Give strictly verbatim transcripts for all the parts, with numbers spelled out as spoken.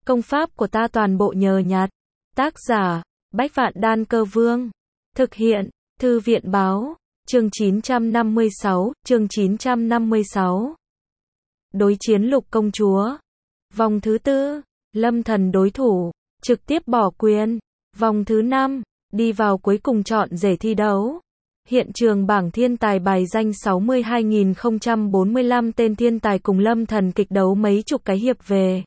Công pháp của ta toàn bộ nhờ nhặt. Tác giả, Bách Vạn Đan Cơ Vương. Thực hiện, Thư viện Báo. Chương chín trăm năm mươi sáu, chương chín trăm năm mươi sáu. Đối chiến Lục công chúa. Vòng thứ tư, Lâm Thần đối thủ, trực tiếp bỏ quyền. Vòng thứ năm, đi vào cuối cùng chọn rể thi đấu. Hiện trường bảng thiên tài bài danh sáu mươi hai nghìn không trăm bốn mươi lăm tên thiên tài cùng Lâm Thần kịch đấu mấy chục cái hiệp về.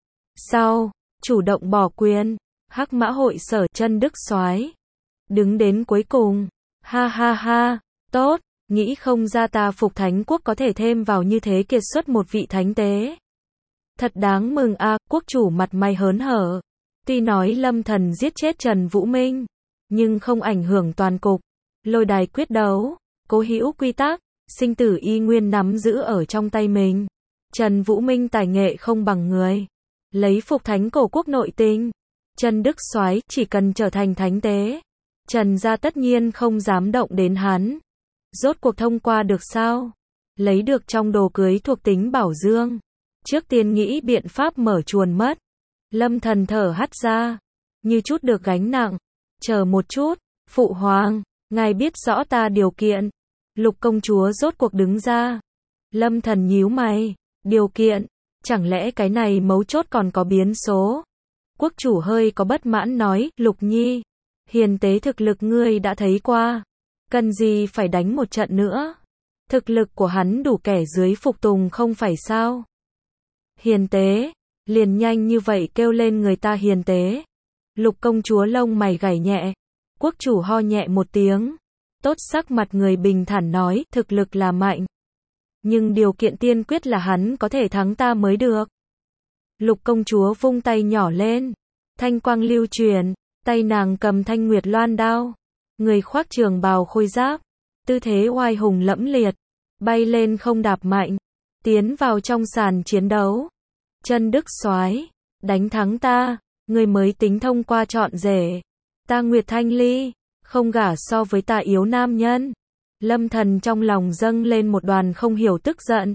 Sau, chủ động bỏ quyền, Hắc Mã hội sở Chân Đức Soái. Đứng đến cuối cùng, ha ha ha, tốt, nghĩ không ra ta Phục Thánh Quốc có thể thêm vào như thế kiệt xuất một vị thánh tế. Thật đáng mừng a, à, quốc chủ mặt mày hớn hở. Tuy nói Lâm Thần giết chết Trần Vũ Minh, nhưng không ảnh hưởng toàn cục. Lôi đài quyết đấu, cố hữu quy tắc, sinh tử y nguyên nắm giữ ở trong tay mình. Trần Vũ Minh tài nghệ không bằng người, lấy Phục Thánh cổ quốc nội tình. Chân Đức Soái chỉ cần trở thành thánh tế, Trần gia tất nhiên không dám động đến hắn. Rốt cuộc thông qua được sao? Lấy được trong đồ cưới thuộc tính bảo dương. Trước tiên nghĩ biện pháp mở chuồn mất. Lâm Thần thở hắt ra, như chút được gánh nặng. Chờ một chút, phụ hoàng, ngài biết rõ ta điều kiện. Lục công chúa rốt cuộc đứng ra. Lâm Thần nhíu mày, điều kiện, chẳng lẽ cái này mấu chốt còn có biến số? Quốc chủ hơi có bất mãn nói, Lục Nhi, hiền tế thực lực ngươi đã thấy qua, cần gì phải đánh một trận nữa? Thực lực của hắn đủ kẻ dưới phục tùng không phải sao? Hiền tế, liền nhanh như vậy kêu lên người ta hiền tế. Lục công chúa lông mày gảy nhẹ, quốc chủ ho nhẹ một tiếng, tốt sắc mặt người bình thản nói, thực lực là mạnh, nhưng điều kiện tiên quyết là hắn có thể thắng ta mới được. Lục công chúa vung tay nhỏ lên, thanh quang lưu truyền, tay nàng cầm thanh nguyệt loan đao, người khoác trường bào khôi giáp, tư thế oai hùng lẫm liệt, bay lên không đạp mạnh, tiến vào trong sàn chiến đấu. Chân Đức Soái, đánh thắng ta, người mới tính thông qua chọn rể. Ta Nguyệt Thanh Ly, không gả so với ta yếu nam nhân. Lâm Thần trong lòng dâng lên một đoàn không hiểu tức giận.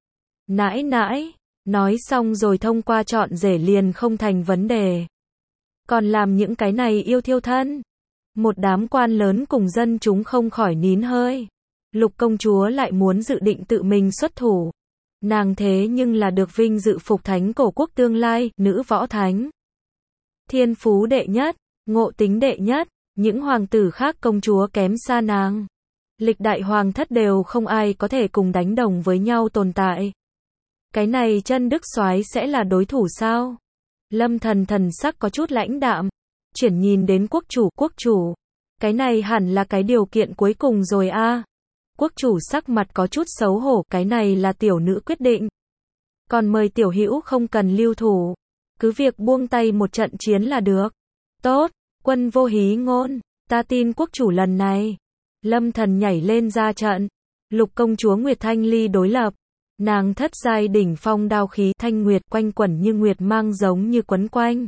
Nãi nãi, nói xong rồi thông qua chọn rể liền không thành vấn đề. Còn làm những cái này yêu thiêu thân. Một đám quan lớn cùng dân chúng không khỏi nín hơi. Lục công chúa lại muốn dự định tự mình xuất thủ. Nàng thế nhưng là được vinh dự Phục Thánh cổ quốc tương lai, nữ võ thánh. Thiên phú đệ nhất, ngộ tính đệ nhất, những hoàng tử khác công chúa kém xa nàng. Lịch đại hoàng thất đều không ai có thể cùng đánh đồng với nhau tồn tại. Cái này Chân Đức Soái sẽ là đối thủ sao? Lâm Thần thần sắc có chút lãnh đạm, chuyển nhìn đến quốc chủ, quốc chủ, cái này hẳn là cái điều kiện cuối cùng rồi a. À. Quốc chủ sắc mặt có chút xấu hổ, cái này là tiểu nữ quyết định. Còn mời tiểu hữu không cần lưu thủ, cứ việc buông tay một trận chiến là được. Tốt, quân vô hí ngôn, ta tin quốc chủ lần này. Lâm Thần nhảy lên ra trận, Lục công chúa Nguyệt Thanh Ly đối lập. Nàng thất giai đỉnh phong đao khí thanh nguyệt quanh quẩn như nguyệt mang giống như quấn quanh.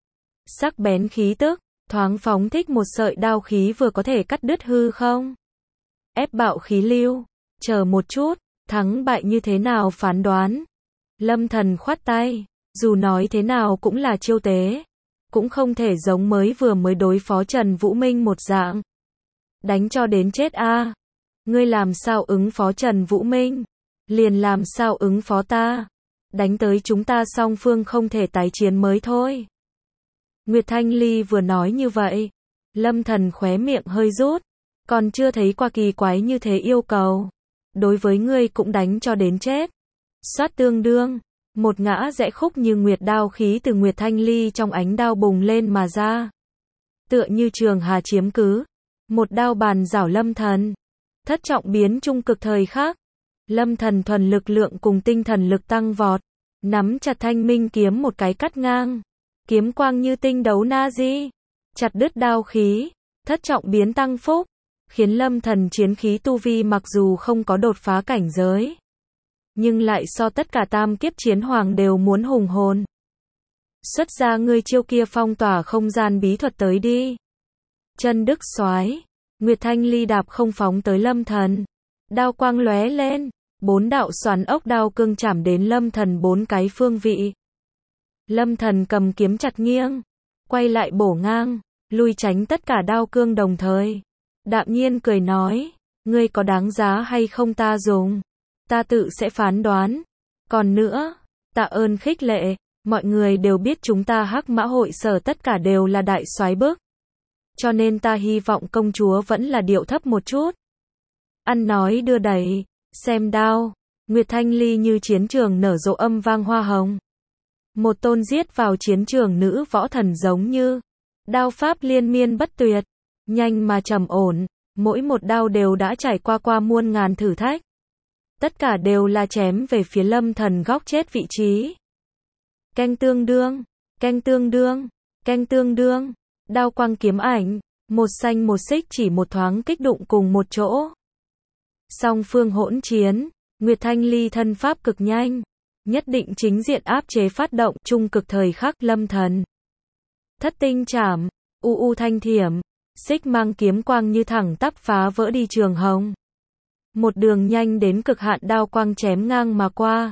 Sắc bén khí tức, thoáng phóng thích một sợi đao khí vừa có thể cắt đứt hư không. Ép bạo khí lưu, chờ một chút, thắng bại như thế nào phán đoán. Lâm Thần khoát tay, dù nói thế nào cũng là chiêu tế, cũng không thể giống mới vừa mới đối phó Trần Vũ Minh một dạng. Đánh cho đến chết a. À. Ngươi làm sao ứng phó Trần Vũ Minh? Liền làm sao ứng phó ta? Đánh tới chúng ta song phương không thể tái chiến mới thôi. Nguyệt Thanh Ly vừa nói như vậy, Lâm Thần khóe miệng hơi rút, còn chưa thấy qua kỳ quái như thế yêu cầu. Đối với ngươi cũng đánh cho đến chết. Xoát tương đương, một ngã rẽ khúc như nguyệt đao khí từ Nguyệt Thanh Ly trong ánh đao bùng lên mà ra. Tựa như trường hà chiếm cứ, một đao bàn rảo Lâm Thần. Thất trọng biến trung cực thời khắc. Lâm Thần thuần lực lượng cùng tinh thần lực tăng vọt, nắm chặt thanh minh kiếm một cái cắt ngang, kiếm quang như tinh đấu na di, chặt đứt đao khí, thất trọng biến tăng phúc, khiến Lâm Thần chiến khí tu vi mặc dù không có đột phá cảnh giới, nhưng lại so tất cả tam kiếp chiến hoàng đều muốn hùng hồn. Xuất ra ngươi chiêu kia phong tỏa không gian bí thuật tới đi. Chân Đức Soái, Nguyệt Thanh Ly đạp không phóng tới Lâm Thần, đao quang lóe lên. Bốn đạo xoắn ốc đao cương chảm đến Lâm Thần bốn cái phương vị. Lâm Thần cầm kiếm chặt nghiêng, quay lại bổ ngang, lui tránh tất cả đao cương đồng thời. Đạm nhiên cười nói, ngươi có đáng giá hay không ta dùng, ta tự sẽ phán đoán. Còn nữa, tạ ơn khích lệ, mọi người đều biết chúng ta Hắc Mã hội sở tất cả đều là đại soái bức. Cho nên ta hy vọng công chúa vẫn là điệu thấp một chút. Ăn nói đưa đẩy, xem đao, Nguyệt Thanh Ly như chiến trường nở rộ âm vang hoa hồng. Một tôn giết vào chiến trường nữ võ thần giống như đao pháp liên miên bất tuyệt, nhanh mà trầm ổn, mỗi một đao đều đã trải qua qua muôn ngàn thử thách. Tất cả đều là chém về phía Lâm Thần góc chết vị trí. Canh tương đương, canh tương đương, canh tương đương, đao quang kiếm ảnh, một xanh một xích chỉ một thoáng kích đụng cùng một chỗ. Song phương hỗn chiến, Nguyệt Thanh Ly thân pháp cực nhanh, nhất định chính diện áp chế phát động trung cực thời khắc Lâm Thần. Thất tinh chảm, u u thanh thiểm, xích mang kiếm quang như thẳng tắp phá vỡ đi trường hồng. Một đường nhanh đến cực hạn đao quang chém ngang mà qua.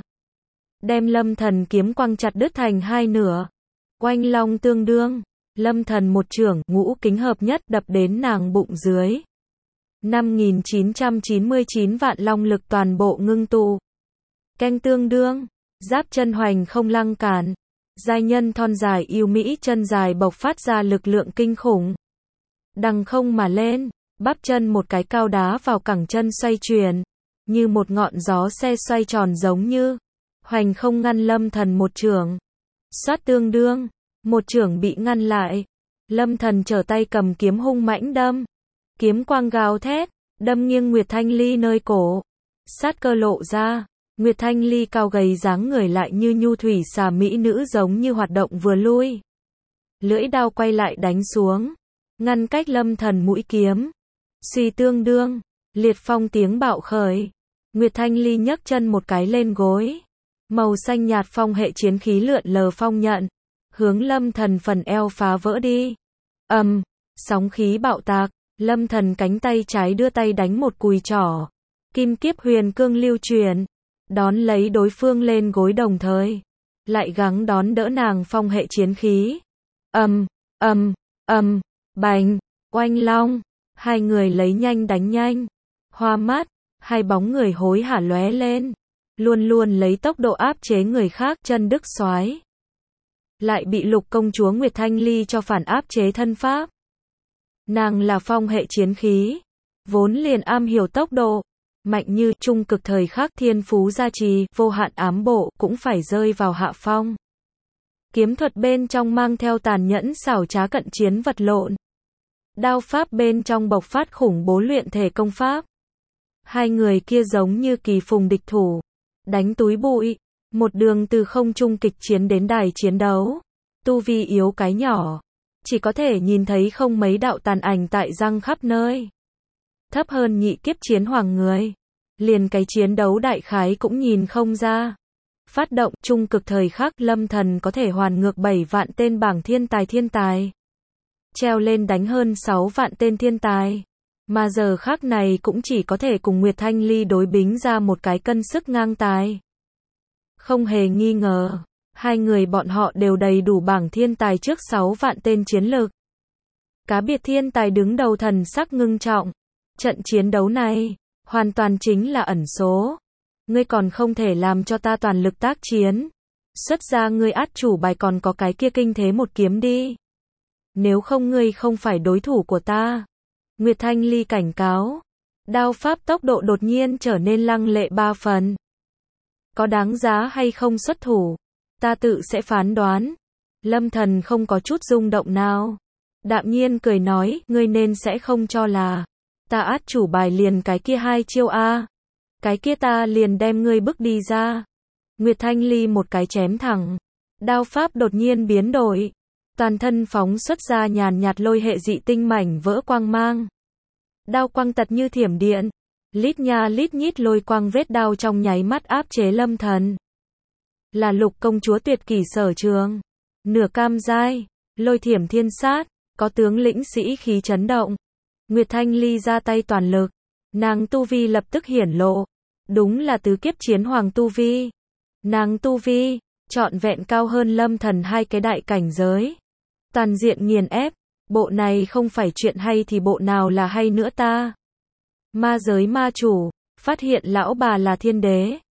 Đem Lâm Thần kiếm quang chặt đứt thành hai nửa. Oanh long tương đương, Lâm Thần một chưởng ngũ kính hợp nhất đập đến nàng bụng dưới. năm nghìn chín trăm chín mươi chín vạn long lực toàn bộ ngưng tụ. Canh tương đương, giáp chân hoành không lăng cản. Giai nhân thon dài yêu mỹ chân dài bộc phát ra lực lượng kinh khủng. Đằng không mà lên, bắp chân một cái cao đá vào cẳng chân xoay chuyển, như một ngọn gió xe xoay tròn giống như, hoành không ngăn Lâm Thần một chưởng. Xoát tương đương, một chưởng bị ngăn lại. Lâm Thần trở tay cầm kiếm hung mãnh đâm. Kiếm quang gào thét, đâm nghiêng Nguyệt Thanh Ly nơi cổ. Sát cơ lộ ra, Nguyệt Thanh Ly cao gầy dáng người lại như nhu thủy xà mỹ nữ giống như hoạt động vừa lui. Lưỡi đao quay lại đánh xuống, ngăn cách Lâm Thần mũi kiếm. Suy tương đương, liệt phong tiếng bạo khởi. Nguyệt Thanh Ly nhấc chân một cái lên gối. Màu xanh nhạt phong hệ chiến khí lượn lờ phong nhận, hướng Lâm Thần phần eo phá vỡ đi. Ầm, um, sóng khí bạo tạc, Lâm Thần cánh tay trái đưa tay đánh một cùi trỏ. Kim kiếp huyền cương lưu truyền, đón lấy đối phương lên gối đồng thời, lại gắng đón đỡ nàng phong hệ chiến khí. Ầm, ầm, ầm, bành, oanh long, hai người lấy nhanh đánh nhanh. Hoa mắt, hai bóng người hối hả lóe lên, luôn luôn lấy tốc độ áp chế người khác chân đức soái. Lại bị Lục công chúa Nguyệt Thanh Ly cho phản áp chế thân pháp. Nàng là phong hệ chiến khí, vốn liền am hiểu tốc độ, mạnh như trung cực thời khắc thiên phú gia trì, vô hạn ám bộ cũng phải rơi vào hạ phong. Kiếm thuật bên trong mang theo tàn nhẫn xảo trá cận chiến vật lộn. Đao pháp bên trong bộc phát khủng bố luyện thể công pháp. Hai người kia giống như kỳ phùng địch thủ, đánh túi bụi, một đường từ không trung kịch chiến đến đài chiến đấu. Tu vi yếu cái nhỏ, chỉ có thể nhìn thấy không mấy đạo tàn ảnh tại răng khắp nơi. Thấp hơn nhị kiếp chiến hoàng người, liền cái chiến đấu đại khái cũng nhìn không ra. Phát động trung cực thời khắc Lâm Thần có thể hoàn ngược bảy vạn tên bảng thiên tài thiên tài. Treo lên đánh hơn sáu vạn tên thiên tài. Mà giờ khắc này cũng chỉ có thể cùng Nguyệt Thanh Ly đối bính ra một cái cân sức ngang tài. Không hề nghi ngờ, hai người bọn họ đều đầy đủ bảng thiên tài trước sáu vạn tên chiến lực. Cá biệt thiên tài đứng đầu thần sắc ngưng trọng. Trận chiến đấu này, hoàn toàn chính là ẩn số. Ngươi còn không thể làm cho ta toàn lực tác chiến. Xuất ra ngươi át chủ bài còn có cái kia kinh thế một kiếm đi. Nếu không ngươi không phải đối thủ của ta. Nguyệt Thanh Ly cảnh cáo. Đao pháp tốc độ đột nhiên trở nên lăng lệ ba phần. Có đáng giá hay không xuất thủ, ta tự sẽ phán đoán. Lâm Thần không có chút rung động nào. Đạm nhiên cười nói, ngươi nên sẽ không cho là ta át chủ bài liền cái kia hai chiêu a. Cái kia ta liền đem ngươi bức đi ra. Nguyệt Thanh Ly một cái chém thẳng. Đao pháp đột nhiên biến đổi. Toàn thân phóng xuất ra nhàn nhạt lôi hệ dị tinh mảnh vỡ quang mang. Đao quang tật như thiểm điện. Lít nha lít nhít lôi quang vết đao trong nháy mắt áp chế Lâm Thần. Là Lục công chúa tuyệt kỷ sở trường. Nửa cam giai, lôi thiểm thiên sát, có tướng lĩnh sĩ khí chấn động. Nguyệt Thanh Ly ra tay toàn lực. Nàng tu vi lập tức hiển lộ. Đúng là tứ kiếp chiến hoàng tu vi. Nàng tu vi, trọn vẹn cao hơn lâm thần hai cái đại cảnh giới. Toàn diện nghiền ép, bộ này không phải chuyện hay thì bộ nào là hay nữa ta? Ma giới ma chủ, phát hiện lão bà là thiên đế.